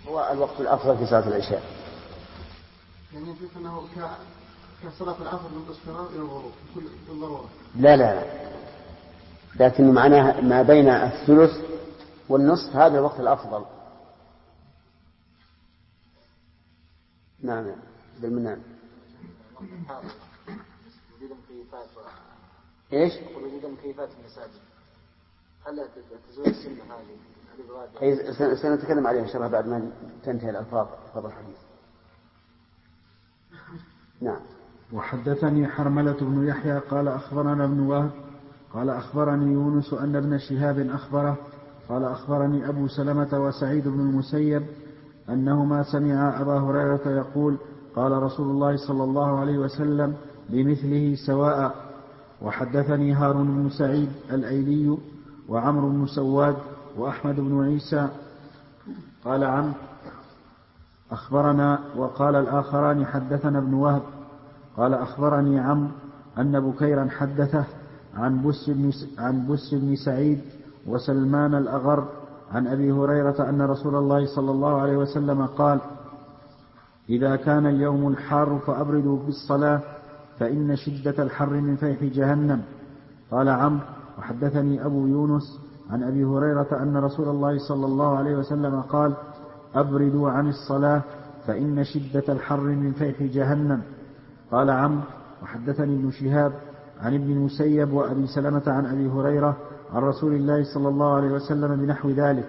هو الوقت الأفضل في صلاة العشاء. يعني يجب أنه كصلاة العصر من الإصفرار إلى الغروب بالضرورة. لا لكن معناها ما بين الثلث والنصف هذا الوقت الأفضل. نعم بالمنام. ايش؟ وجود مكيفات في المساجد هل تزول السنة هذه؟ سنتكلم عليها إن شاء الله بعد ما تنتهي الألفاظ فضل الحديث. نعم. وحدثني حرملة بن يحيى قال أخبرنا ابن وهب قال أخبرني يونس أن ابن شهاب أخبره قال أخبرني أبو سلمة وسعيد بن المسيب أنهما سمعا أبا هريرة يقول قال رسول الله صلى الله عليه وسلم بمثله سواء. وحدثني هارون بن سعيد الأيلي وعمرو بن سواد وأحمد بن عيسى قال عمرو أخبرنا وقال الآخران حدثنا ابن وهب قال أخبرني عمرو أن بكيرا حدثه عن بس بن سعيد وسلمان الأغر عن أبي هريرة أن رسول الله صلى الله عليه وسلم قال إذا كان اليوم الحار فأبردوا بالصلاة فإن شدة الحر من فيح جهنم. قال عمرو وحدثني أبو يونس عن أبي هريرة أن رسول الله صلى الله عليه وسلم قال أبردوا عن الصلاة فإن شدة الحر من فيح جهنم. قال عمرو وحدثني ابن شهاب عن ابن المسيب وأبي سلمة عن أبي هريرة عن رسول الله صلى الله عليه وسلم بنحو ذلك.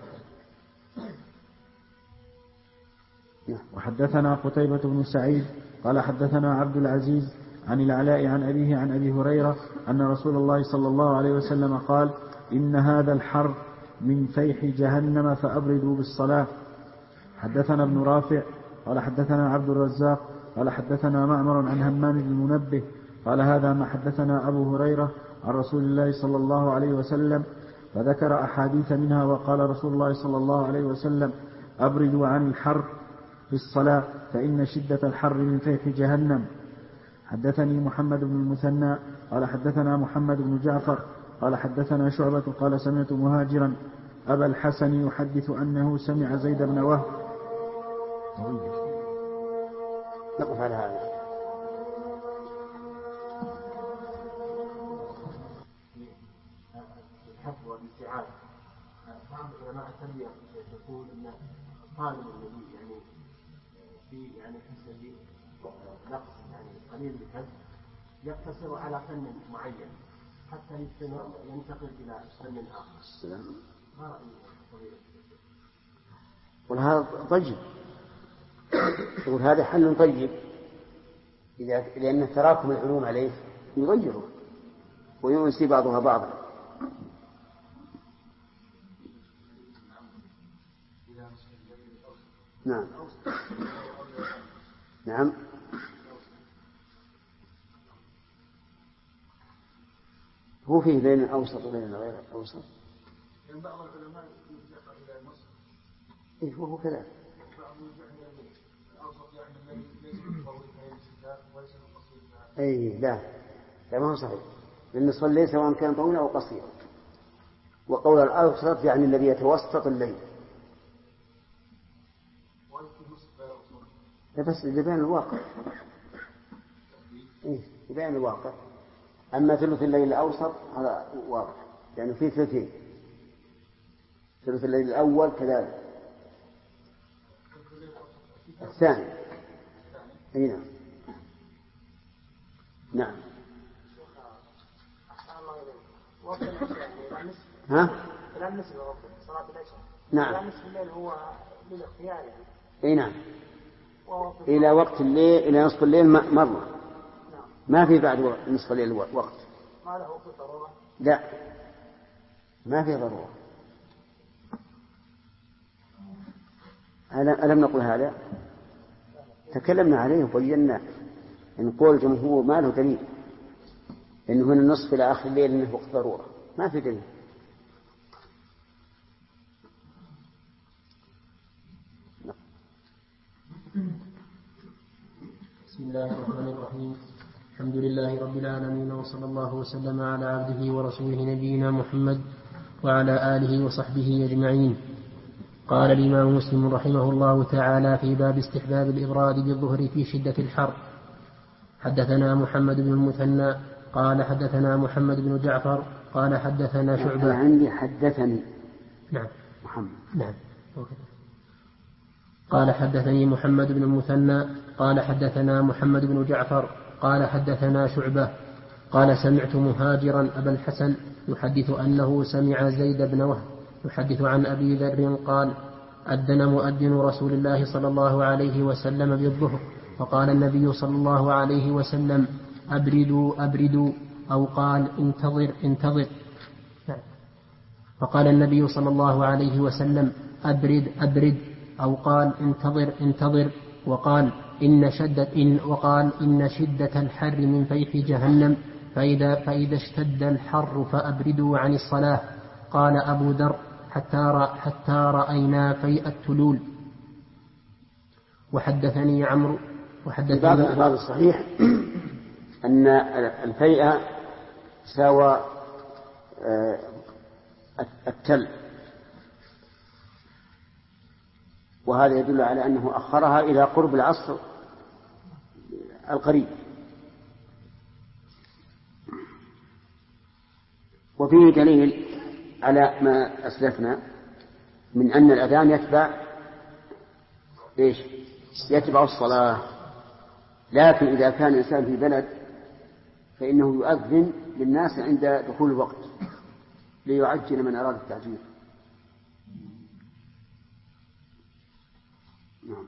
وحدثنا قتيبة بن سعيد قال حدثنا عبد العزيز عن العلاء عن أبيه عن أبي هريرة أن رسول الله صلى الله عليه وسلم قال إن هذا الحر من فيح جهنم فأبردوا بالصلاة. حدثنا ابن رافع قال حدثنا عبد الرزاق قال حدثنا معمر عن همام بن المنبه قال هذا ما حدثنا أبو هريرة عن رسول الله صلى الله عليه وسلم فذكر أحاديث منها وقال رسول الله صلى الله عليه وسلم أبردوا عن الحر في الصلاة فإن شدة الحر من فيح جهنم. حدثني محمد بن المثنى قال حدثنا محمد بن جعفر قال حدثنا شعبة قال سمعت مهاجرا أبا الحسن يحدث أنه سمع زيد بن وهب. نقف على هذا. الحفظ والاستيعاب. بعض علماء التربية يقول أن الطالب الذي يعني في يعني حسن نقص يعني قليل بالحفظ يقتصر على فن معين حتى ينتقل إلى فن آخر. ما رأيك؟ وهذا طيب. يقول هذا حل طيب لأن تراكم العلوم عليه يغيره وينسي بعضها بعضا. نعم نعم. هو فيه بين الأوسط وبين غير الأوسط. بعض العلماء يرجع إلى النصف. إيه هو كذا. أي لا ما هو صحيح لأن صلي سواء كان طويلا أو قصيرا. وقول الأوسط يعني الذي يتوسط الليل. بس يبين الواقع. إيه يبين الواقع. أما ثلث الليل الأوسط هذا واضح يعني فيه ثلثين. ثلث الليل الأول كذلك. الثاني. أي نعم. نعم. ها؟ نعم. أي نعم. إلى وقت الليل إلى نصف الليل مرة. ما في بعد نصف الليل وقت. ما له ضرورة. لا ما في ضرورة. ألم نقل هذا؟ تكلمنا عليه وبينا إن قول الجمهور ما له دليل إنه من النصف إلى آخر الليل إنه وقت ضرورة ما في دليل. بسم الله الرحمن الرحيم. الحمد لله رب العالمين وصلى الله وسلم على عبده ورسوله نبينا محمد وعلى آله وصحبه أجمعين. قال الإمام مسلم رحمه الله تعالى في باب استحباب الإبراد بالظهر في شدة الحر. حدثنا محمد بن المثنى قال حدثنا محمد بن جعفر قال حدثنا شعبة. أنا عندي حدثني. نعم محمد. نعم. قال حدثني محمد بن المثنى قال حدثنا محمد بن جعفر قال حدثنا شعبة قال سمعت مهاجرا أبا الحسن يحدث أنه سمع زيد بن وهب يحدث عن أبي ذر قال أذن مؤذن رسول الله صلى الله عليه وسلم بالظهر فقال النبي صلى الله عليه وسلم أبردوا أبردوا أو قال انتظر انتظر. فقال النبي صلى الله عليه وسلم أبرد أبرد أو قال انتظر انتظر وقال إن شدة الحر من فيح جهنم فإذا اشتد الحر فأبردوا عن الصلاة. قال أبو ذر حتى رأينا فيء التلول. وحدثني عمرو بعض الألفاظ الصحيح أن الفيء ساوى التل، وهذا يدل على أنه أخرها إلى قرب العصر القريب. وفيه دليل على ما أسلفنا من أن الأذان يتبع الصلاة. لكن إذا كان الإنسان في بلد فإنه يؤذن للناس عند دخول الوقت ليعجل من أراد التعجيل. نعم.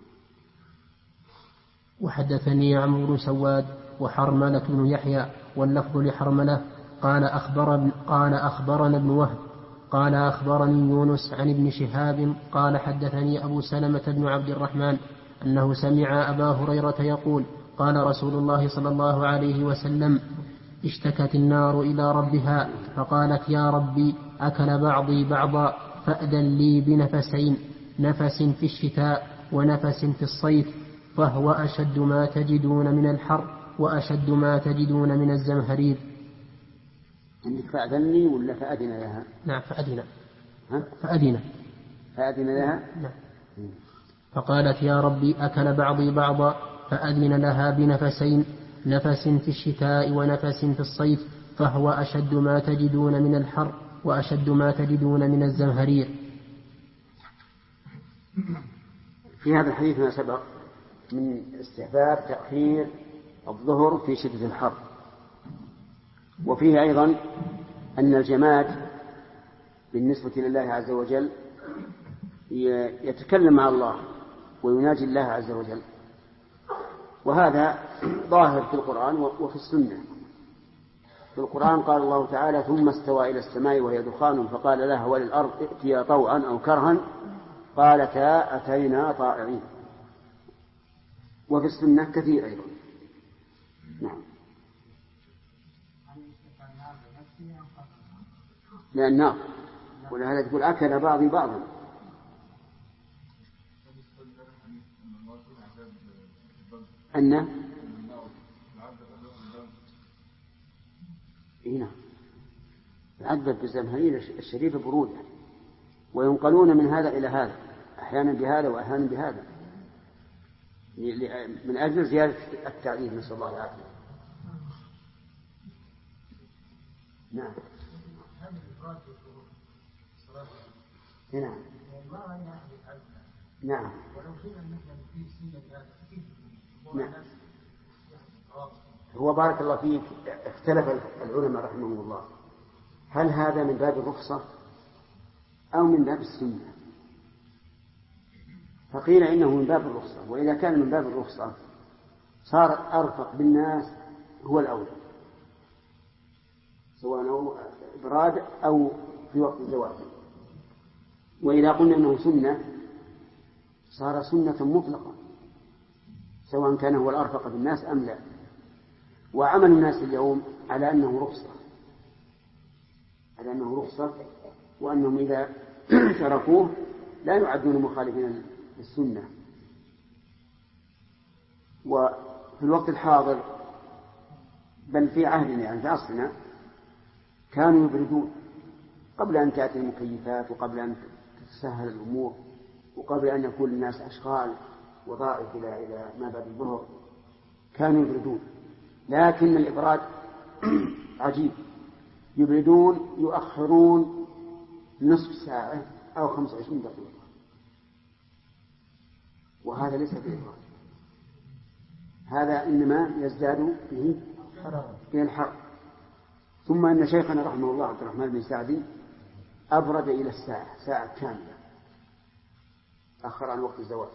وحدثني عمرو بن سواد وحرملة بن يحيى واللفظ لحرملة قال أخبرنا ابن وهب قال أخبرني يونس عن ابن شهاب قال حدثني أبو سلمة بن عبد الرحمن أنه سمع أبا هريرة يقول قال رسول الله صلى الله عليه وسلم اشتكت النار إلى ربها فقالت يا ربي أكل بعضي بعضا فأذن لي بنفسين، نفس في الشتاء ونفس في الصيف، فهو أشد ما تجدون من الحر وأشد ما تجدون من الزمهرير. عندك فأذن لي ولا فأذن لها؟ نعم فأذن. فأذن لها؟ نعم. فقالت يا ربي أكل بعضي بعضا فأذن لها بنفسين، نفس في الشتاء ونفس في الصيف، فهو أشد ما تجدون من الحر وأشد ما تجدون من الزمهرير. في هذا الحديث ما سبق من استحباب تأخير الظهر في شدة الحر، وفيه أيضا أن الجماد بالنسبة لله عز وجل يتكلم مع الله ويناجي الله عز وجل، وهذا ظاهر في القرآن وفي السنة. في القرآن قال الله تعالى ثم استوى إلى السماء وهي دخان فقال لها وللأرض ائتيا طوعا أو كرها قالتا أتينا طائعين. وفي السنة كثير أيضا. نعم. لا النار، ولهذا تقول أكل بعضي بعضا. أن هنا العذب بالزمهرير الشريف برودة، وينقلون من هذا إلى هذا، أحيانا بهذا وأحيانا بهذا، من أجل زيادة التعذيب، نسأل الله العافية. نعم. نعم. نعم. نعم. هو بارك الله فيك اختلف العلماء رحمهم الله هل هذا من باب الرخصة أو من باب السنة؟ فقيل إنه من باب الرخصة، وإذا كان من باب الرخصة صار أرفق بالناس هو الأولى، سواء إبراد أو في وقت الزواج. وإذا قلنا أنه سنة صار سنة مطلقة سواء كان هو الأرفق بالناس أم لا. وعمل الناس اليوم على أنه رخصة وأنهم إذا تركوه لا يعدون مخالفين للسنة. وفي الوقت الحاضر بل في عهدنا يعني في عصرنا كانوا يبردون قبل أن تأتي المكيفات وقبل أن تتسهل الأمور، وقبل أن يكون الناس أشغال وظائف إلى ما بعد الظهر كانوا يبردون، لكن الإبراد عجيب، يبردون يؤخرون نصف ساعة أو 25 دقيقة، وهذا ليس بإبراد، هذا إنما يزداد به الحر. ثم أن شيخنا رحمه الله عبد الرحمن بن سعدي أبرد إلى الساعة، ساعة كاملة، أخر عن وقت الزواج،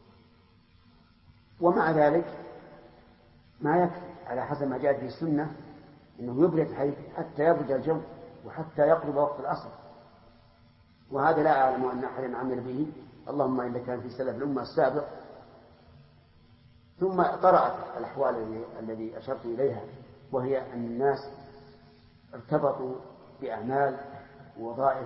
ومع ذلك ما يكفي، على حسب ما جاء في السنة إنه يبرد حتى يبرد الجو وحتى يقرب وقت العصر، وهذا لا أعلم أن أحدا عمل به، اللهم إلا كان في سلف الأمة السابق. ثم طرأت الأحوال الذي أشرت إليها، وهي أن الناس ارتبطوا بأعمال ووظائف،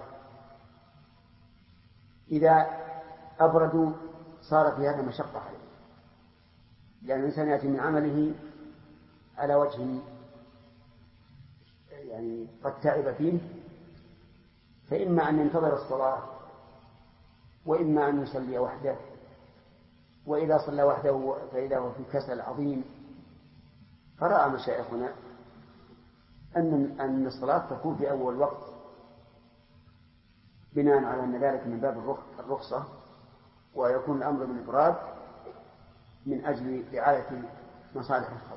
إذا أبردوا صار في هذا مشقة عليه، لأن الإنسان يأتي من عمله على وجه يعني قد تعب فيه، فإما أن ينتظر الصلاة وإما أن يصلي وحده، وإذا صلى وحده فإذا هو في كسل عظيم. فرأى مشايخنا أن الصلاة تكون في أول وقت، بناء على أن ذلك من باب الرخصة، ويكون الأمر بالإبراد من أجل رعاية مصالح الخلق.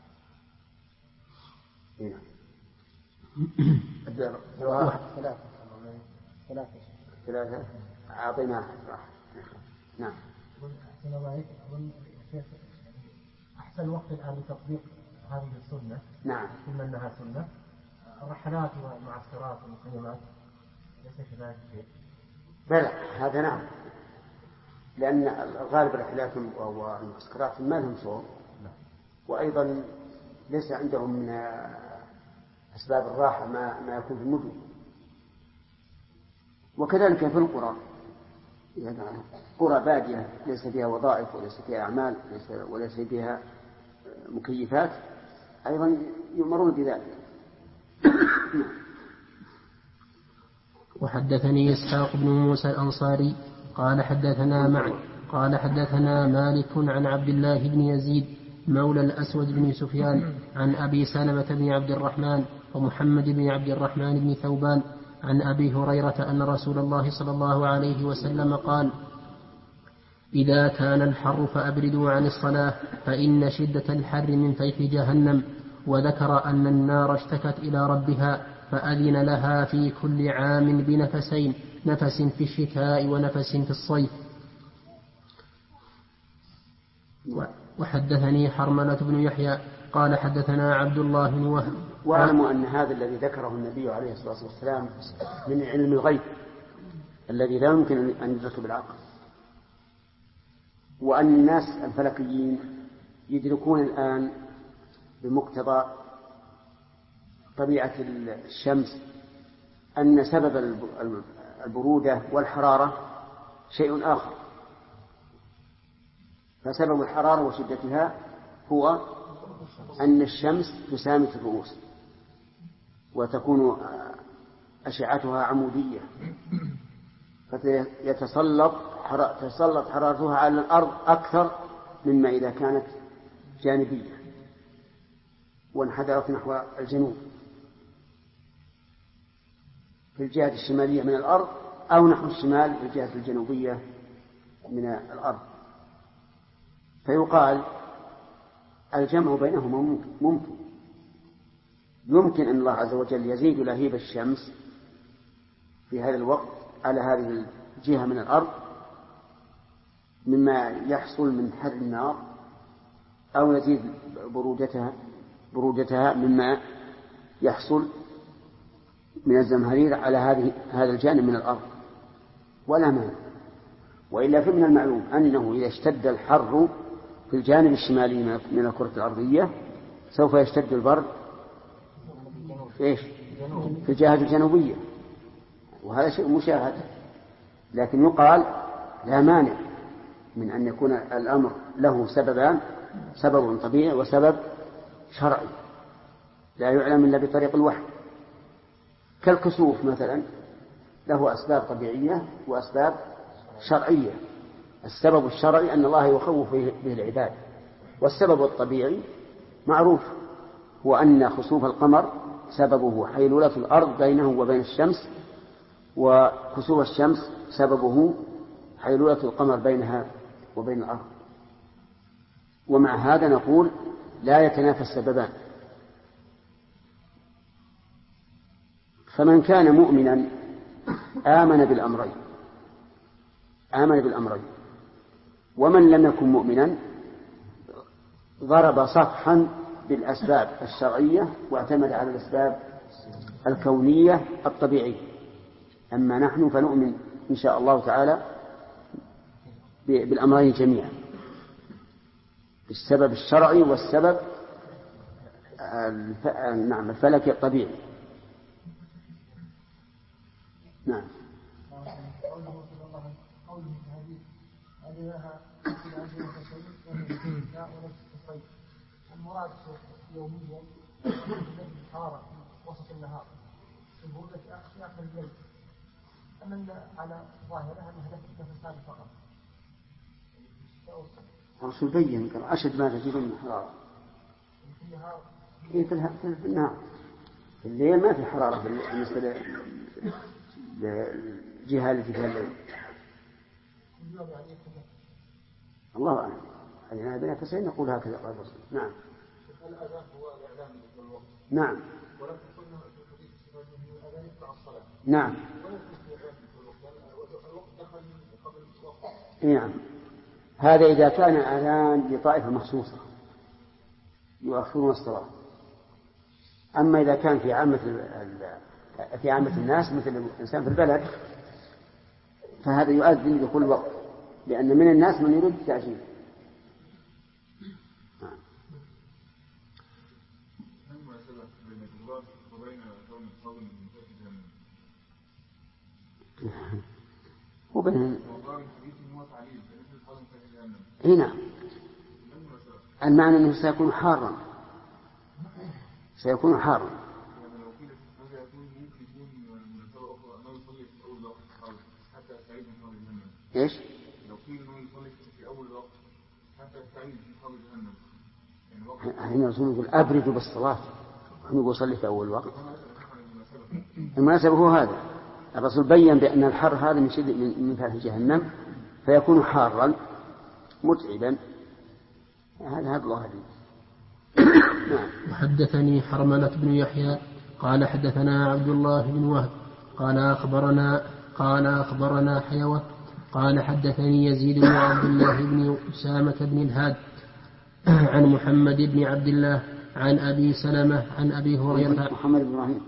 ثلاثة أعطيناه راح. نعم. أحسن وقت الآن لتطبيق هذه السنة. نعم. ثم أنها سنة رحلات ومعسكرات ومخيمات، ليس كذلك شيء. بلى هذا نعم، لأن الغالب الرحلات والمعسكرات ما لهم صوم، وأيضا ليس عندهم من أسباب الراحة ما يكون في المدن. وكذلك في القرى، قرى بادية ليس فيها وظائف وليس فيها أعمال وليس فيها مكيفات، أيضا يؤمرون بذلك. وحدثني إسحاق بن موسى الأنصاري قال حدثنا مالك عن عبد الله بن يزيد مولى الأسود بن سفيان عن أبي سلمة بن عبد الرحمن ومحمد بن عبد الرحمن بن ثوبان عن أبي هريرة أن رسول الله صلى الله عليه وسلم قال: إذا كان الحر فأبردوا عن الصلاة فإن شدة الحر من فيح جهنم. وذكر أن النار اشتكت إلى ربها فأذن لها في كل عام بنفسين، نفس في الشتاء ونفس في الصيف. وحدثني حرملة بن يحيى قال حدثنا عبد الله بن وهب. واعلموا أن هذا الذي ذكره النبي عليه الصلاة والسلام من علم الغيب الذي لا يمكن أن يدرك بالعقل، وأن الناس الفلكيين يدركون الآن بمقتضى طبيعة الشمس أن سبب البرودة والحرارة شيء آخر، فسبب الحرارة وشدتها هو أن الشمس تسامت الرؤوس وتكون أشعتها عمودية، فتتسلط حرارتها على الأرض أكثر مما إذا كانت جانبية وانحدرت نحو الجنوب في الجهة الشمالية من الأرض، أو نحو الشمال في الجهة الجنوبية من الأرض. فيقال الجمع بينهما يمكن أن الله عز وجل يزيد لهيب الشمس في هذا الوقت على هذه الجهة من الأرض مما يحصل من حر النار، أو يزيد برودتها مما يحصل من الزمهرير على هذا الجانب من الأرض، ولا مانع. وإلا فمن المعلوم أنه إذا اشتد الحر في الجانب الشمالي من الكرة الأرضية سوف يشتد البرد في الجهة الجنوبية، وهذا شيء مشاهد. لكن يقال لا مانع من أن يكون الأمر له سببان، سبب طبيعي وسبب شرعي لا يعلم إلا بطريق الوحي، كالكسوف مثلا له أسباب طبيعية وأسباب شرعية. السبب الشرعي أن الله يخوف به العباد، والسبب الطبيعي معروف هو أن خسوف القمر سببه حيلولة الأرض بينه وبين الشمس، وخسوف الشمس سببه حيلولة القمر بينها وبين الأرض. ومع هذا نقول لا يتنافى السببان. فمن كان مؤمنا آمن بالأمرين، ومن لم يكن مؤمنا ضرب صفحا بالأسباب الشرعية واعتمد على الأسباب الكونية الطبيعية. أما نحن فنؤمن إن شاء الله تعالى بالأمرين جميعا، بالسبب الشرعي والسبب الفلكي الطبيعي. نعم. المراد يوميا الحرارة وسط النهار البردة في آخر الليل، أما على ظاهرها أنها نفسها فقط. الرسول بين قال أشد ما تجد من حرارة في النهار. في الليل ما في حرارة بالنسبة للجهة التي فيها الليل. الله أعلم. هذه بين كسرين نقول هكذا قال الرسول. نعم. الأذان هو الإعلام بالوقت. نعم. ولكن قلنا في الحديث أن الأذان يقطع الصلاة. نعم. الوقت دخل قبل الوقت. نعم. هذا إذا كان أذان لطائفة مخصوصة يؤخرون الصلاة. أما إذا كان في عامة الناس مثل الإنسان في البلد فهذا يؤذن لكل وقت، لأن من الناس من يريد التأجيل. وبين هنا المعنى أنه سيكون حارا إيش؟ لو قيل إنه يصلي في أول وقت حتى يستعيد في قبل جهنم. هنا الرسول يقول أبردوا بالصلاة، نقول صلي في أول وقت. المناسبة هو هذا، الرسول بيّن بأن الحر هذا من شدة من فاتح جهنم فيكون حارا متعبا. هذا الله أعلم. وحدثني حرملة بن يحيى قال حدثنا عبد الله بن وهب قال أخبرنا حيوة قال حدثني يزيد بن عبد الله بن أسامة بن الهاد عن محمد بن عبد الله عن أبي سلمة عن أبي هريرة. محمد بن إبراهيم.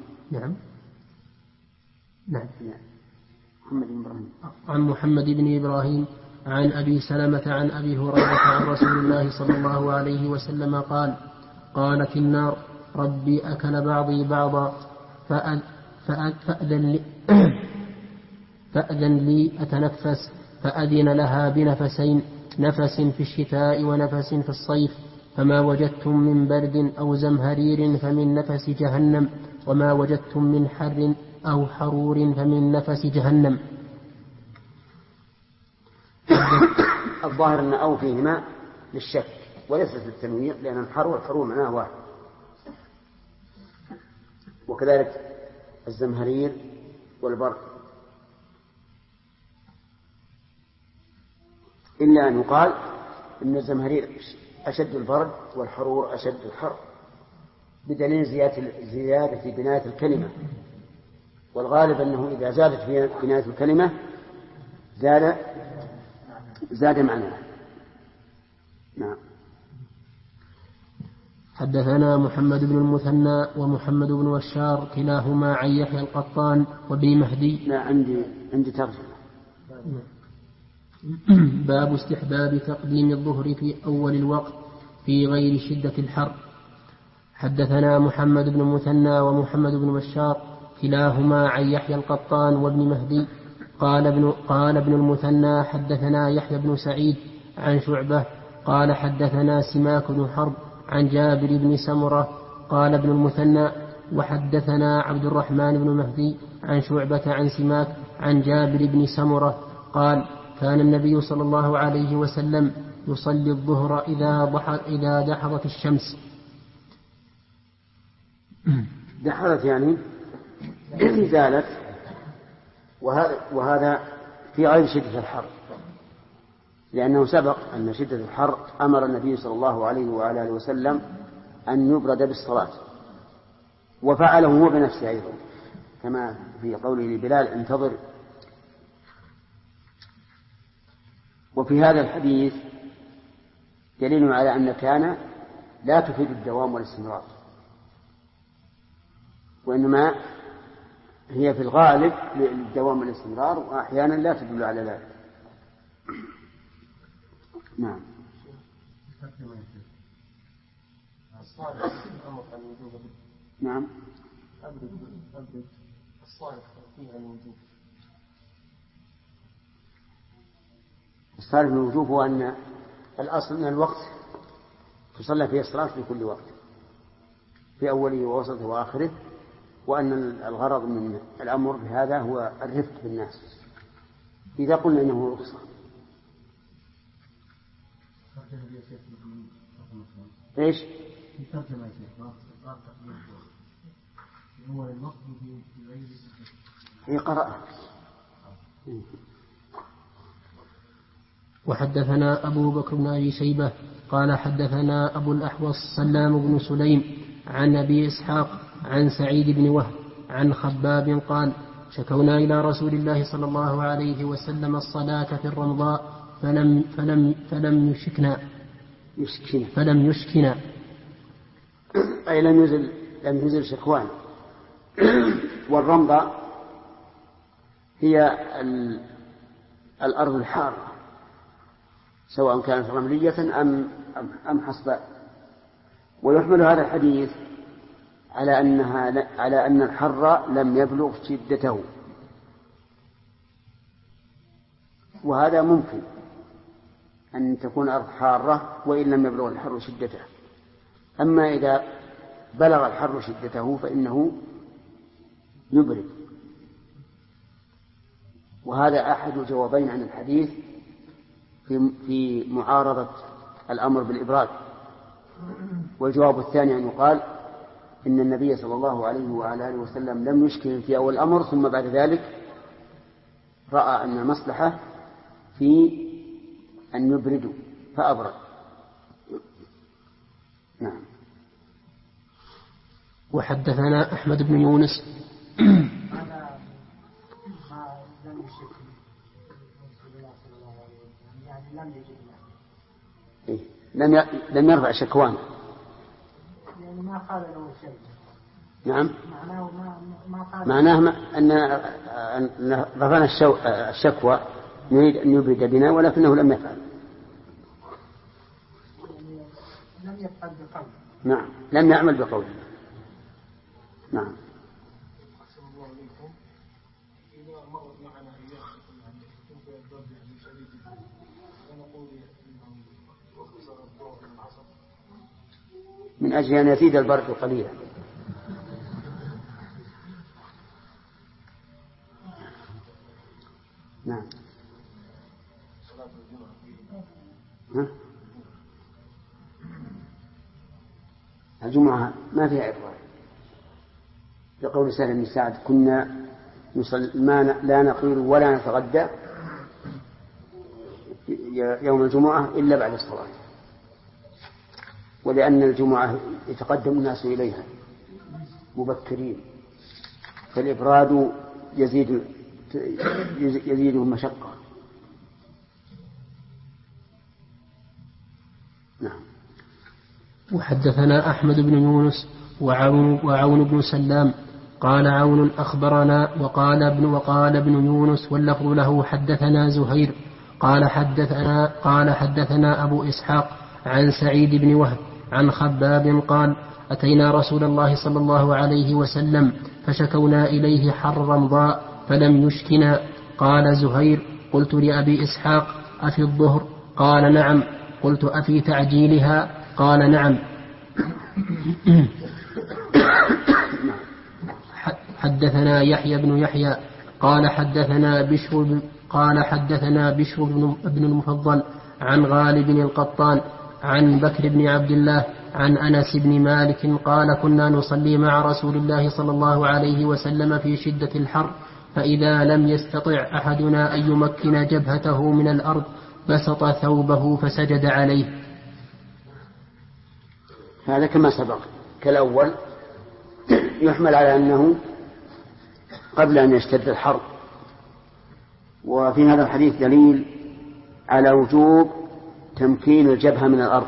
نعم. عن محمد بن إبراهيم عن أبي سلمة عن أبي هريرة عن رسول الله صلى الله عليه وسلم قال: قالت النار: ربي أكل بعضي بعضا فأذن لي أتنفس، فأذن لها بنفسين، نفس في الشتاء ونفس في الصيف، فما وجدتم من برد أو زمهرير فمن نفس جهنم، وما وجدتم من حر أو حرور فمن نفس جهنم. الظاهر أن أو فيهما للشك وليس للتنويع، لأن الحر والحرور معناه واحد. وكذلك الزمهرير والبرد، إلا أن يقال إن الزمهرير أشد البرد والحرور أشد الحر، بدليل زيادة في بناية الكلمة، والغالب أنه إذا زادت في بناية الكلمة زاد معناه. نعم. حدثنا محمد بن المثنى ومحمد بن بشار كلاهما عن يحيى القطان وبن مهدي. لا، عندي ترجمة. باب استحباب تقديم الظهر في أول الوقت في غير شدة الحر. حدثنا محمد بن المثنى ومحمد بن بشار كلاهما عن يحيى القطان وابن مهدي. قال ابن المثنى: حدثنا يحيى بن سعيد عن شعبة قال حدثنا سماك بن حرب عن جابر بن سمرة. قال ابن المثنى: وحدثنا عبد الرحمن بن مهدي عن شعبة عن سماك عن جابر بن سمرة قال: كان النبي صلى الله عليه وسلم يصلي الظهر إذا دحضت الشمس. دحضت يعني زالت، وهذا في غير شدة الحر، لأنه سبق أن شدة الحر أمر النبي صلى الله عليه وعلى آله وسلم أن يبرد بالصلاة، وفعله هو بنفسه أيضا، كما في قوله لبلال انتظر. وفي هذا الحديث دليل على أن كان لا تفيد الدوام والاستمرار، وإنما هي في الغالب للدوام والاستمرار، وأحيانا لا تدل على ذلك. نعم. نعم. الصالح من الوجوب هو أن الأصل أن الوقت تصلى فيه الصلاة في كل وقت، في أوله ووسطه وآخره، وأن الغرض من الأمر بهذا هو الرفق بالناس. إذا قلنا إنه رخصة إيش؟ هي قرأ. وحدثنا أبو بكر بن أبي شيبة قال حدثنا أبو الأحوص سلام بن سليم عن أبي إسحاق عن سعيد بن وهب عن خباب قال شكونا إلى رسول الله صلى الله عليه وسلم الصلاة في الرمضاء فلم يشكنا أي لم يزل شكوان. والرمضاء هي الأرض الحارة، سواء كانت رملية أم حصباء. ويحمل هذا الحديث على أن الحر لم يبلغ شدته، وهذا ممكن أن تكون أرض حارة وإن لم يبلغ الحر شدته. أما إذا بلغ الحر شدته فإنه يبرد، وهذا أحد الجوابين عن الحديث في معارضة الأمر بالإبراد. والجواب الثاني أن يقال إن النبي صلى الله عليه وعلى آله وسلم لم يشكل في أول الأمر، ثم بعد ذلك رأى أن المصلحة في أن يبردوا فأبرد. نعم. وحدثنا أحمد بن يونس لم يرفع شكوان، يعني ما قال له شيء. نعم. معناه أن رفعنا الشكوى يريد أن يبرد بنا، ولكنه لم يفعل. لم يفعل بقوله. نعم، لم يعمل بقوله. نعم. من أجل أن يزيد البرد قليلا. نعم. الجمعة ما فيها إفطار، لقول سهل بن سعد كنا لا نقيل ولا نتغدى يوم الجمعة إلا بعد الصلاة، ولأن الجمعة يتقدم الناس إليها مبكرين، فالإبراد يزيدهم مشقة. نعم. وحدثنا أحمد بن يونس وعون بن سلام قال عون أخبرنا وقال ابن يونس واللفظ له حدثنا زهير قال حدثنا أبو إسحاق عن سعيد بن وهب عن خباب قال أتينا رسول الله صلى الله عليه وسلم فشكونا إليه حر رمضاء فلم يشكنا. قال زهير قلت لأبي إسحاق أفي الظهر؟ قال نعم. قلت أفي تعجيلها؟ قال نعم. حدثنا يحيى بن يحيى قال قال حدثنا بشر بن المفضل عن غالب بن القطان عن بكر بن عبد الله عن أنس بن مالك قال كنا نصلي مع رسول الله صلى الله عليه وسلم في شدة الحر فإذا لم يستطع أحدنا أن يمكن جبهته من الأرض بسط ثوبه فسجد عليه. هذا كما سبق كالأول، يحمل على أنه قبل أن يشتد الحر. وفي هذا الحديث دليل على وجوب تمكين الجبهة من الأرض،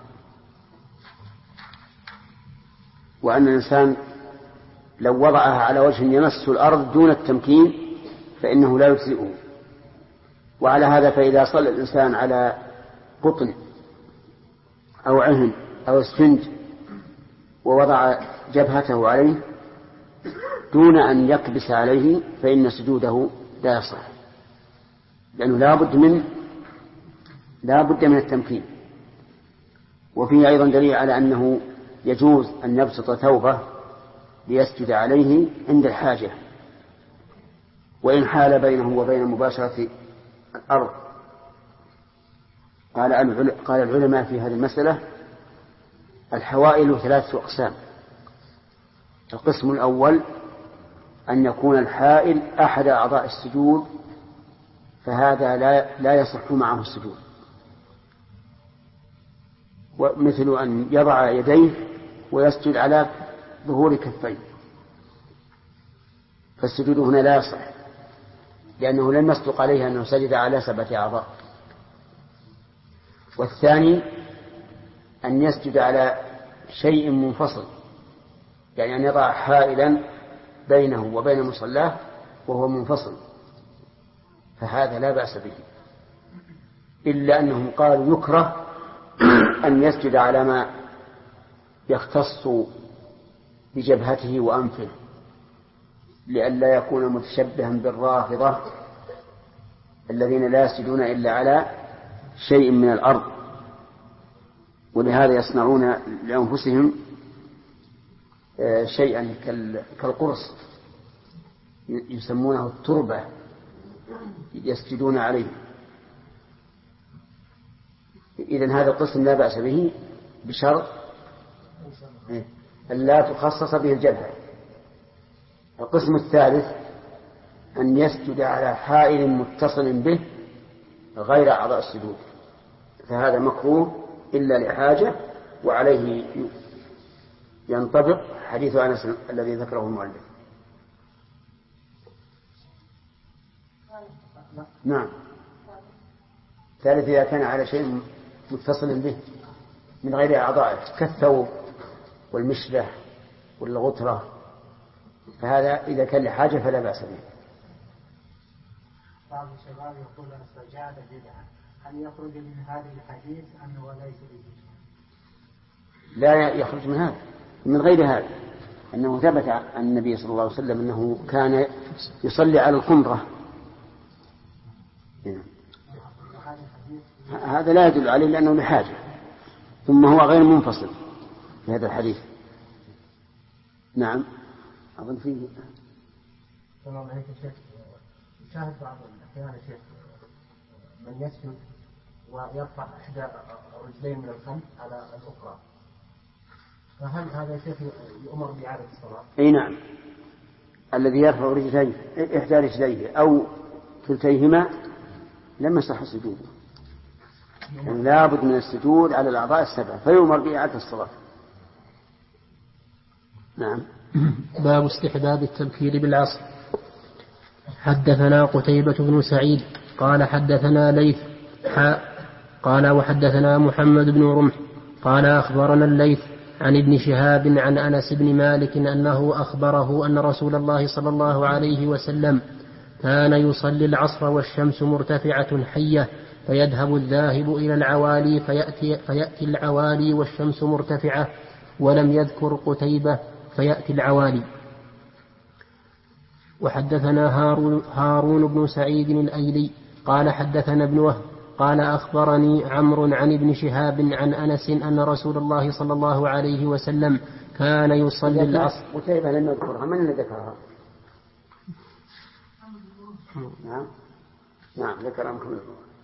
وأن الإنسان لو وضعها على وجه يمس الأرض دون التمكين فإنه لا يجزئه. وعلى هذا فإذا صلى الإنسان على قطن أو عهن أو اسفنج ووضع جبهته عليه دون أن يكبس عليه فإن سجوده لا يصح، لأنه لا بد من التمكين. وفيه أيضا دليل على أنه يجوز أن يبسط ثوبه ليسجد عليه عند الحاجة وإن حال بينه وبين مباشرة الأرض. قال العلماء في هذه المسألة الحوائل 3 أقسام. القسم الأول أن يكون الحائل أحد أعضاء السجود، فهذا لا يصح معه السجود، ومثل أن يضع يديه ويسجد على ظهور كفيه، فالسجود هنا لا يصح لأنه لم يصدق عليه أنه سجد على 7 أعضاء. والثاني أن يسجد على شيء منفصل، يعني أن يضع حائلا بينه وبين مصلاه وهو منفصل، فهذا لا بأس به، إلا أنهم قالوا يكره أن يسجد على ما يختص بجبهته وأنفه لئلا يكون متشبها بالرافضة الذين لا يسجدون إلا على شيء من الأرض، ولهذا يصنعون لأنفسهم شيئا كالقرص يسمونه التربة يسجدون عليه. إذن هذا القسم لا بأس به بشرط أن لا تخصص به الجبهة. القسم الثالث أن يسجد على حائل متصل به غير أعضاء السجود، فهذا مكروه إلا لحاجة، وعليه ينطبق حديث أنس الذي ذكره المؤلف. نعم. ثالث إذا كان على شيء متصل به من غير أعضائه كالثوب والمشلة والغترة، فهذا إذا كان لحاجة فلا بأس به. بعض الشباب يقول السجادة بدعة، هل يخرج من هذه الحديث أنه ليس بدعة؟ لا يخرج من هذا، من غير هذا، أنه ثبت عن النبي صلى الله عليه وسلم أنه كان يصلي على القمرة. هذا لا يدل عليه لأنه لحاجة، ثم هو غير منفصل في هذا الحديث. نعم. أظن فيه تمام عليك شيخ. شاهد بعض الأحيان شيخ من يسجد ويرفع إحدى الرجلين من الخلف على الأخرى، فهل هذا شيخ يؤمر بإعادة الصلاة؟ أي نعم. الذي يرفع رجليه إحدى رجليه أو كلتيهما لم يصح سجوده، يعني لا بد من السجود على الأعضاء 7 فيؤمر بإعادة الصلاة. نعم. باب استحباب التبكير بالعصر. حدثنا قتيبة بن سعيد قال حدثنا ليث قال وحدثنا محمد بن رمح قال أخبرنا الليث عن ابن شهاب عن أنس بن مالك أنه أخبره أن رسول الله صلى الله عليه وسلم كان يصلي العصر والشمس مرتفعة حية فيذهب الذاهب إلى العوالي فيأتي العوالي والشمس مرتفعة، ولم يذكر قتيبة فيأتي العوالي. وحدثنا هارون بن سعيد الأيلي قال حدثنا ابن وهب قال أخبرني عمرو عن ابن شهاب عن أنس أن رسول الله صلى الله عليه وسلم كان يصلي العصر. قتيبة لم يذكرها، من اللي ذكرها؟ نعم. نعم ذكر محمد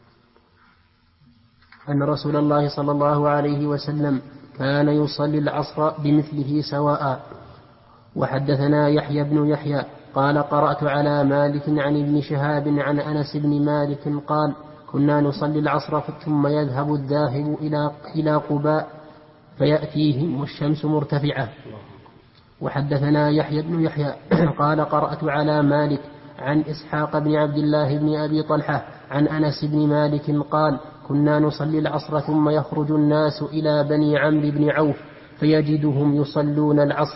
أن رسول الله صلى الله عليه وسلم كان يصلي العصر بمثله سواء. وحدثنا يحيى بن يحيى قال قرأت على مالك عن ابن شهاب عن أنس بن مالك قال كنا نصلي العصر ثم يذهب الذاهب إلى قباء فيأتيهم والشمس مرتفعة. وحدثنا يحيى بن يحيى قال قرأت على مالك عن إسحاق بن عبد الله بن أبي طلحة عن أنس بن مالك قال كنا نصلي العصر ثم يخرج الناس إلى بني عمرو بن عوف فيجدهم يصلون العصر.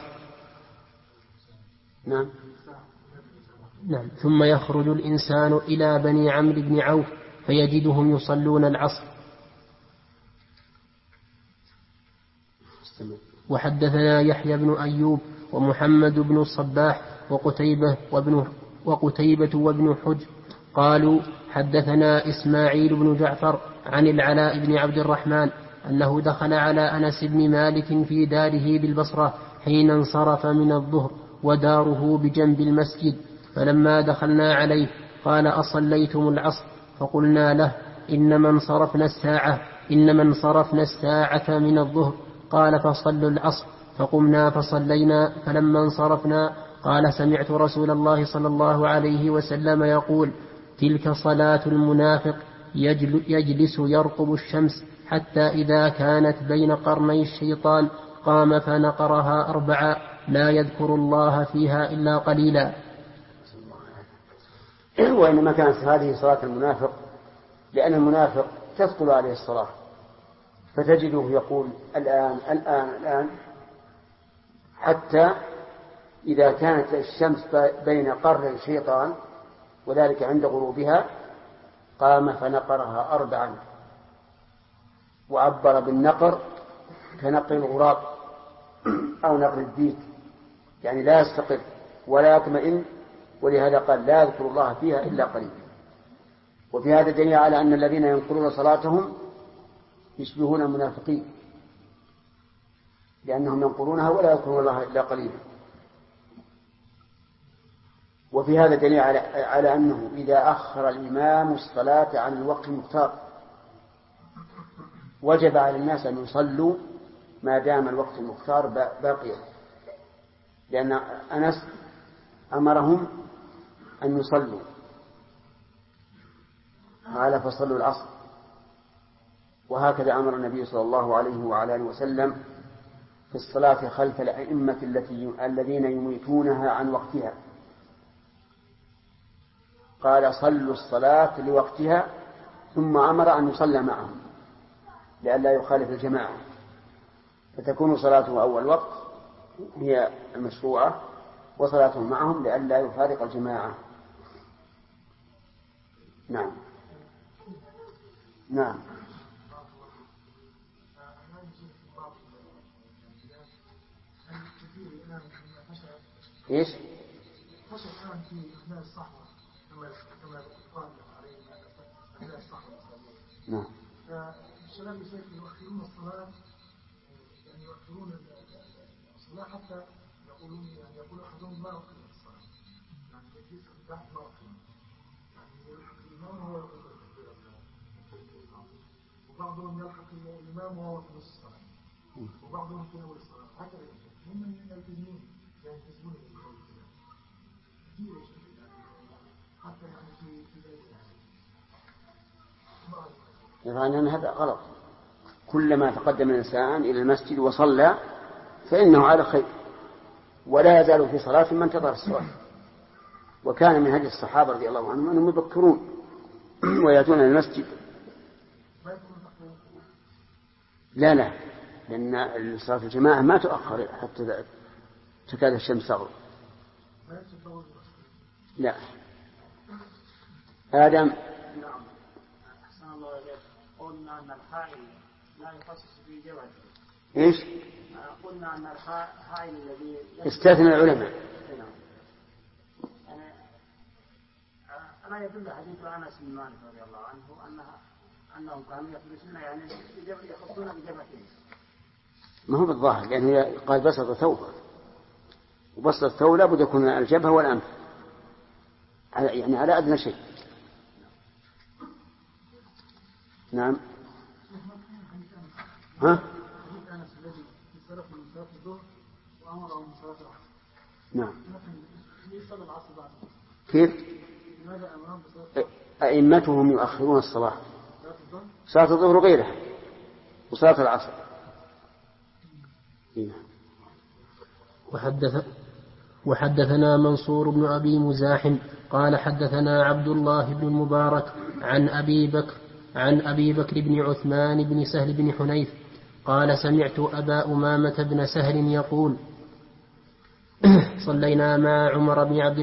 نعم ثم يخرج الإنسان إلى بني عمرو بن عوف فيجدهم يصلون العصر. وحدثنا يحيى بن أيوب ومحمد بن الصباح وقتيبة وابن حجر قالوا حدثنا إسماعيل بن جعفر عن العلاء بن عبد الرحمن أنه دخل على أنس بن مالك في داره بالبصرة حين انصرف من الظهر وداره بجنب المسجد، فلما دخلنا عليه قال أصليتم العصر؟ فقلنا له إنما انصرفنا الساعة من الظهر. قال فصلوا العصر. فقمنا فصلينا. فلما انصرفنا قال سمعت رسول الله صلى الله عليه وسلم يقول تلك صلاة المنافق يجلس يرقب الشمس حتى إذا كانت بين قرني الشيطان قام فنقرها 4 لا يذكر الله فيها إلا قليلا. وإنما كانت هذه صلاة المنافق لأن المنافق تثقل عليه الصلاة، فتجده يقول الآن الآن الآن حتى إذا كانت الشمس بين قرن الشيطان وذلك عند غروبها قام فنقرها 4. وعبر بالنقر كنقر الغراب أو نقر الديك، يعني لا يستقر ولا يطمئن، ولهذا قال لا يذكر الله فيها إلا قليلا. وفي هذا دليل على أن الذين ينقرون صلاتهم يشبهون المنافقين، لأنهم ينقرونها ولا يذكرون الله إلا قليلا. وفي هذا دليل على أنه إذا أخر الإمام الصلاة عن الوقت المختار وجب على الناس أن يصلوا ما دام الوقت المختار باقيا، لأن أنس أمرهم أن يصلوا قال فصلوا العصر. وهكذا أمر النبي صلى الله عليه وعلى آله وسلم في الصلاة خلف الأئمة الذين يميتونها عن وقتها، قال صلوا الصلاة لوقتها، ثم أمر أن يصلى معهم لئلا يخالف الجماعة، فتكون صلاته أول وقت هي المشروعة وصلاته معهم لئلا يفارق الجماعة. نعم نعم. ايش؟ حصل الآن في أثناء الصحوة كما قال عليه أثناء الصحوة. نعم. الشباب يؤخرون الصلاة، يعني يؤخرون الصلاة حتى يقولون يعني يقول أحدهم ما أخر الصلاة، يعني يجلس تحت ما أخر، يعني يلحق الإمام وهو يقول وبعضهم يلحق الإمام وهو في نصف الصلاة وبعضهم في أول الصلاة، هكذا هم من التزمين يعني يلتزمون بالخير حتى يعني في ذلك يعني هذا غلط. كلما تقدم الإنسان إلى المسجد وصلى فإنه على خير، ولا يزال في صلاة من انتظر الصلاة. وكان من هدي الصحابة رضي الله عنهم أنهم يبكرون ويأتون المسجد. لا لأن صلاة الجماعة ما تؤخر حتى تكاد الشمس تغرب. لا. آدم. نعم. أحسن الله إليك. قلنا أن الحائل لا يخصص في جبهته. إيش؟ قلنا أن الحائل الذي استثنى العلماء. نعم. يعني ألا يدل حديث أنس بن مالك رضي الله عنه أنهم كانوا يخلصون يعني يخصون بجبهتهم. ما هو بالظاهر، لأنه قال بسط ثوبه، وبسط الثوب لابد يكون الجبهة والأنف، يعني على أدنى شيء. نعم. ها؟ حديث أنس الذي انصرف من صلاة الظهر وأمره من صلاة العصر. نعم. ليش صلى العصر بعد؟ كيف؟ لماذا أمرهم بصلاة أئمتهم يؤخرون الصلاة، الظهر؟ صلاة الظهر غيرها وصلاة العصر. وحدثنا منصور بن أبي مزاحم قال حدثنا عبد الله بن المبارك عن أبي بكر بن عثمان بن سهل بن حنيف قال سمعت أبا أمامة بن سهل يقول صلينا مع عمر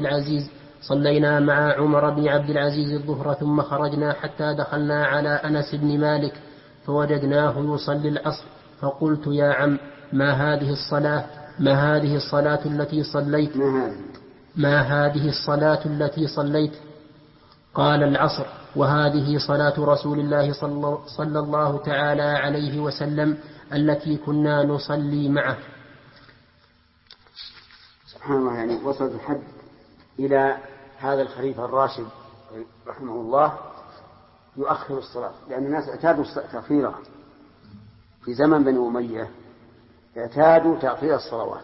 بن عبد العزيز الظهر ثم خرجنا حتى دخلنا على أنس بن مالك فوجدناه يصلي العصر فقلت يا عم ما هذه الصلاة التي صليت قال العصر وهذه صلاة رسول الله صلى الله تعالى عليه وسلم التي كنا نصلي معه. سبحان الله، يعني وصلت الحد إلى هذا الخليفة الراشد رحمه الله يؤخر الصلاة، لأن الناس اعتادوا تأخيرها في زمن بني أمية، اعتادوا تأخير الصلوات.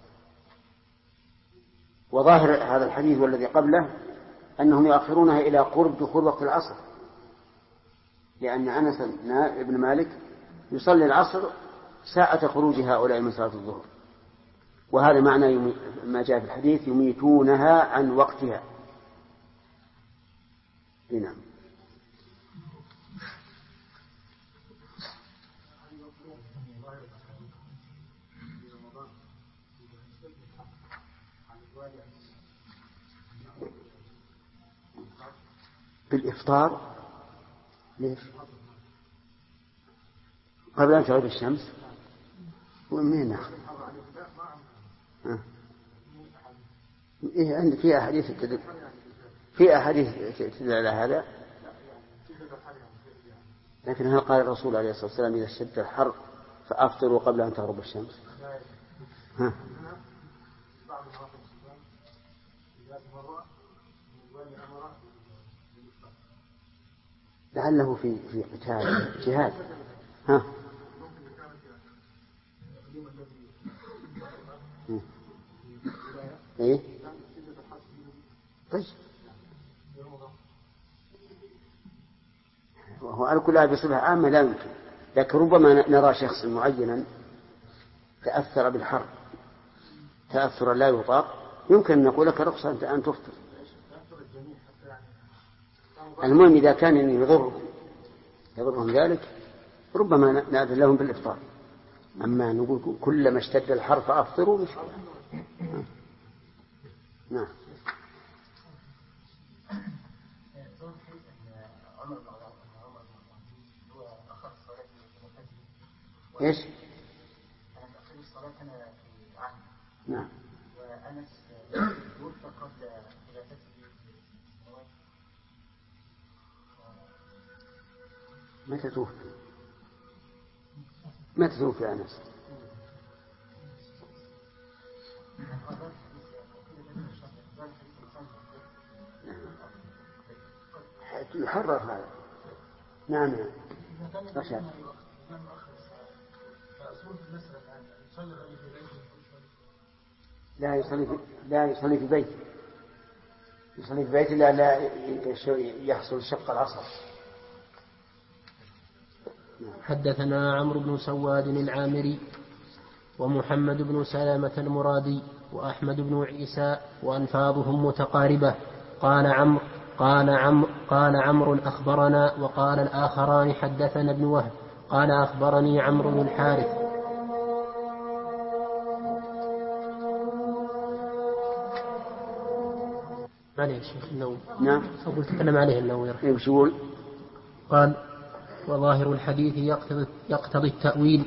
وظاهر هذا الحديث والذي قبله أنهم يؤخرونها إلى قرب دخول وقت العصر، لأن أنس بن مالك يصلي العصر ساعة خروج هؤلاء من صلاة الظهر، وهذا معنى ما جاء في الحديث يميتونها عن وقتها. نعم. بالإفطار ليش؟ قبل أن تغيب الشمس ومنين ناخذ؟ إيه عند في أحاديث تدل على هذا، لكن هل قال الرسول عليه الصلاة والسلام إذا اشتد الحر فأفطروا قبل أن تغرب الشمس؟ ها؟ لعله في قتال جهاد. ها؟ إيه؟ طيب، وهو على كل هذا بصفة عامة لا يمكن، لكن ربما نرى شخص معينا تأثر بالحر تأثر لا يطاق، يمكن أن نقول لك رخصة أن تفطر. المهم إذا كان يضرهم ذلك ربما نأذن لهم بالإفطار، أما نقول كلما اشتد الحر فأفطروا مش. نعم. ايش؟ نعم. متى توفي أنس؟ يحرر هذا. نعم. رشاد. لا يصلي في بيته، يصلي في بيته لا يحصل شق العصر. حدثنا عمرو بن سواد العامري ومحمد بن سلامة المرادي وأحمد بن عيسى وألفاظهم متقاربة. قال عمرو أخبرنا، وقال الآخران حدثنا ابن وهب قال أخبرني عمرو بن الحارث. عليه الشيخ النووي. نعم. أقول تكلم عليه النووي. ايش يقول؟ قال وظاهر الحديث يقتضي التأويل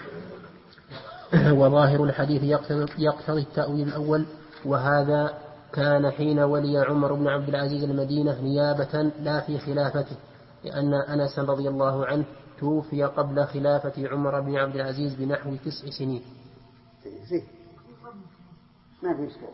يقتضي التأويل الأول، وهذا كان حين ولي عمر بن عبد العزيز المدينة نيابة لا في خلافته، لأن أنس رضي الله عنه توفي قبل خلافة عمر بن عبد العزيز بنحو 9 سنين. ما في إشكال.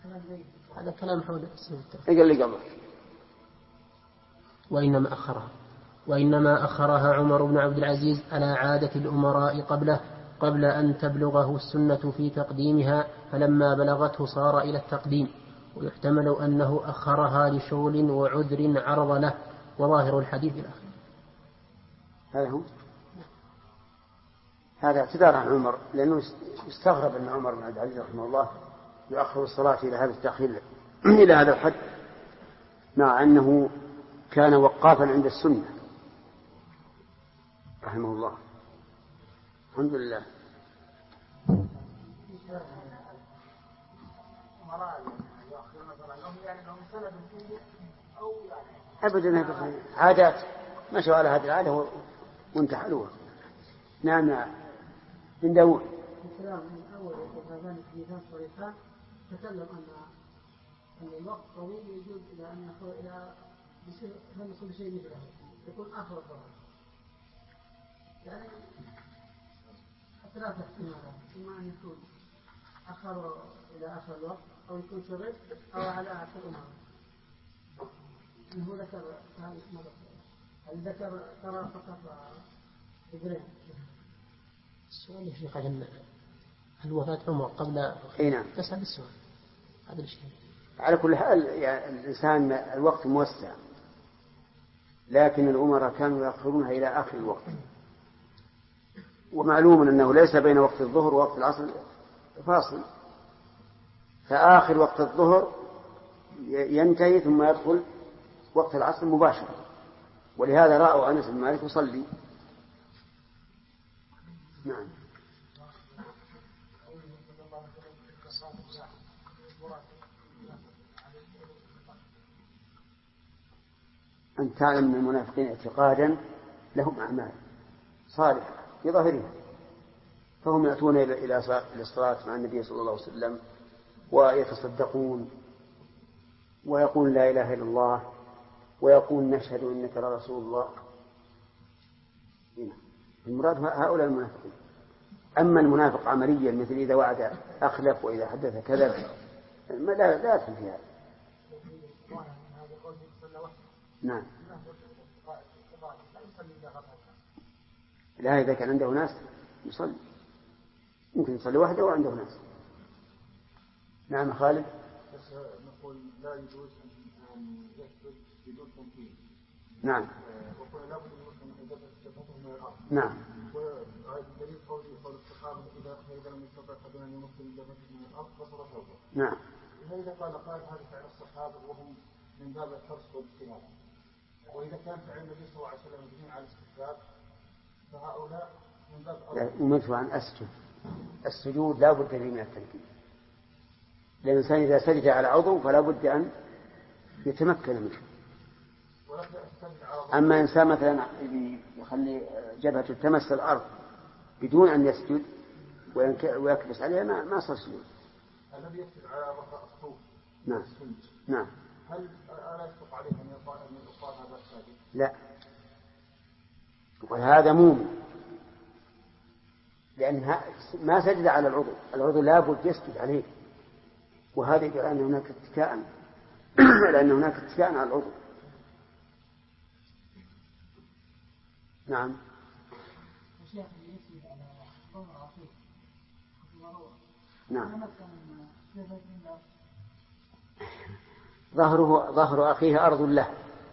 هذا كلام حول قال لي قبل وإنما أخرها. وإنما أخرها عمر بن عبد العزيز على عادة الأمراء قبله قبل أن تبلغه السنة في تقديمها، فلما بلغته صار إلى التقديم. ويحتمل أنه أخرها لشغل وعذر عرض له، وظاهر الحديث الأخير. هذا هو، هذا اعتذار عن عمر، لأنه استغرب أن عمر بن عبد العزيز رحمه الله يؤخر الصلاة إلى هذا التأخير إلى هذا الحد، مع أنه كان وقافا عند السنة رحمه الله. الحمد لله. أبدا عادات مشوا على هذه العادة وانتحلوها. نعم نعم. من داود تكلم أن الوقت طويل يجوز إلى أن يخرج إلى كل شيء مثله يكون آخر الظهر، يعني ثلاثة احتمالات: إما أن يكون أخر إلى آخر الوقت، أو يكون شغل، أو على آخر الأمر. هو ذكر هذه مرة، هل ذكر ترى فقط إبراهيم؟ السؤال يشيخ هل وفاة عمر قبل تسعة بالسؤال هذا الشيء. على كل حال يعني الإنسان الوقت موسع، لكن الأمراء كانوا يأخرونها إلى آخر الوقت، ومعلوم أنه ليس بين وقت الظهر ووقت العصر فاصل، فآخر وقت الظهر ينتهي ثم يدخل وقت العصر مباشرة، ولهذا رأوا أنس بن مالك يصلي. نعم. أن تعلم من المنافقين اعتقادا لهم أعمال صالحة في ظاهرها، فهم يأتون إلى الصلاة مع النبي صلى الله عليه وسلم ويتصدقون ويقول لا إله إلا الله ويقول نشهد إنك لرسول الله. المراد هؤلاء المنافقين. أما المنافق عمليا مثل إذا وعد أخلف وإذا حدث كذب لا يدخل في هذا. نعم. لا، إذا كان عنده ناس يصلي، يمكن يصلي وحده وعنده ناس. نعم خالد. نقول لا يجوز أن يسجد بدون تمكين. نعم. وقل لا بد من جبهته من الأرض. نعم. والدليل قول الصحابة إذا لم يستطع أحد أن يمكن جبهته من الأرض بصر ثوبه. نعم. إذا قال هذا فعل الصحابة وهم من باب الحرص والاجتهاد، وإذا كان فعل النبي صلى الله عليه وسلم مبني على الاستحباب فهؤلاء من باب ومنه عن السجود لا بد فيه من التمكين. الإنسان إذا سجد على عضو فلا بد أن يتمكن منه. أما إنسان مثلا يخلي جبهته تمس الأرض بدون أن يسجد ويكبس عليها ما صار سجود. الذي يسجد على رفع الصوف. نعم. نعم. هل ألا يصدق عليه أن يقال هذا الساجد؟ لا، وهذا مومن، لأن ما سجد على العضو لا بد يسجد عليه، وهذا يدل أن هناك اتكاء لأن هناك اتكاء على العضو. نعم. نعم. ظهر أخيه أرض له،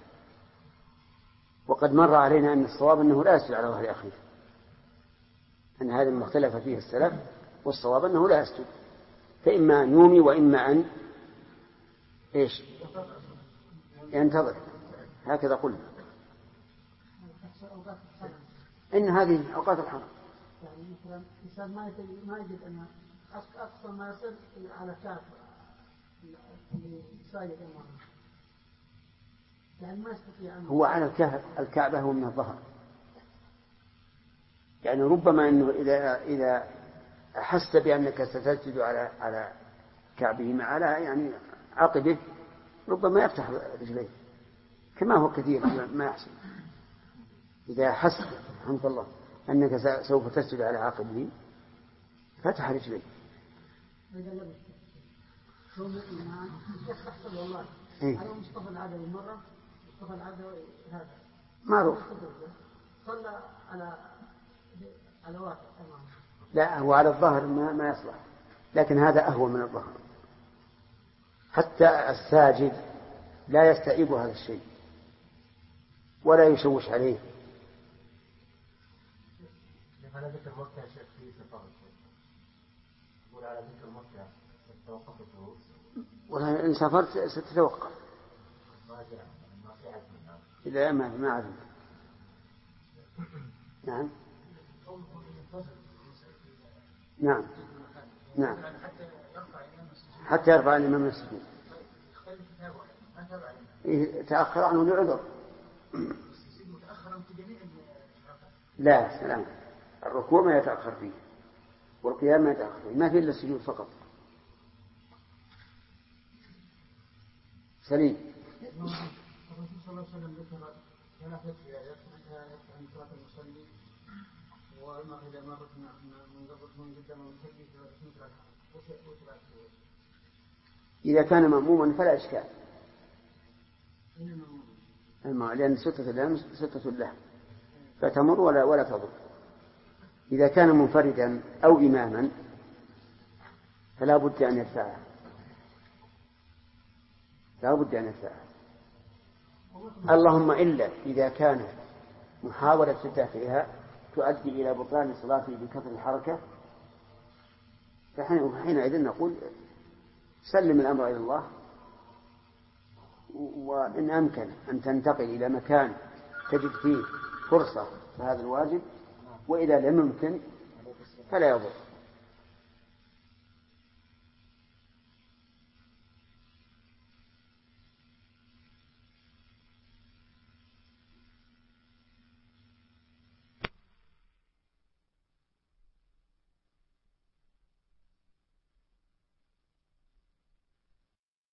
وقد مر علينا أن الصواب أنه لا يسجد على ظهر أخيه، أن هذا المختلف فيه السلف، والصواب أنه لا يسجد، فإما أن يومي وإما أن ينتظر. هكذا قلنا إن هذه أوقات الحرم. يعني مثلا الإنسان ما يجد أن أقصى ما يصل على كعب اللي ساجد أمامه، يعني ما يستطيع أن هو على الكعبة هو من الظهر، يعني ربما أنه إذا أحس بأنك ستسجد على كعبه مع على يعني عقبه ربما يفتح رجليه كما هو كثير ما يحصل. إذا أحس رحمة الله أنك سوف تسجد على عقبه فتح رجليه. هو والله على مصطفى العدوي مرة، مصطفى العدوي هذا معروف. صلى على واحد. لا، هو على الظهر ما يصلح، لكن هذا أهون من الظهر. حتى الساجد لا يستعيب هذا الشيء ولا يشوش عليه. على ذكر مكة يا شيخ في سفر يقول على ذكر مكة توقف الدروس. وإن سافرت ستتوقف. إذا ما عزمت. نعم. نعم. نعم. حتى يرفع الإمام من السجود. تأخر عنه لعذر. لا سلام، الركوع ما يتأخر فيه والقيام ما يتأخر فيه، ما فيه إلا السجود فقط. سليم. الرسول صلى الله عليه وسلم ذكر ثلاث آيات يفتح من صلاة المصلي وما إذا مرت من قدام المصلي إذا كان مأموما فلا إشكال، لأن ستة له فتمر ولا تضر. إذا كان منفردا أو إماما فلا بد أن يدفعها، لا بد أن يدفعها. اللهم إلا إذا كان محاولة تدافعها تؤدي إلى بطلان صلاته بكثرة الحركة، فحينئذ نقول سلم الأمر إلى الله، وإن أمكن أن تنتقل إلى مكان تجد فيه فرصة فهذا الواجب، وإذا لم يمكن فلا يضر.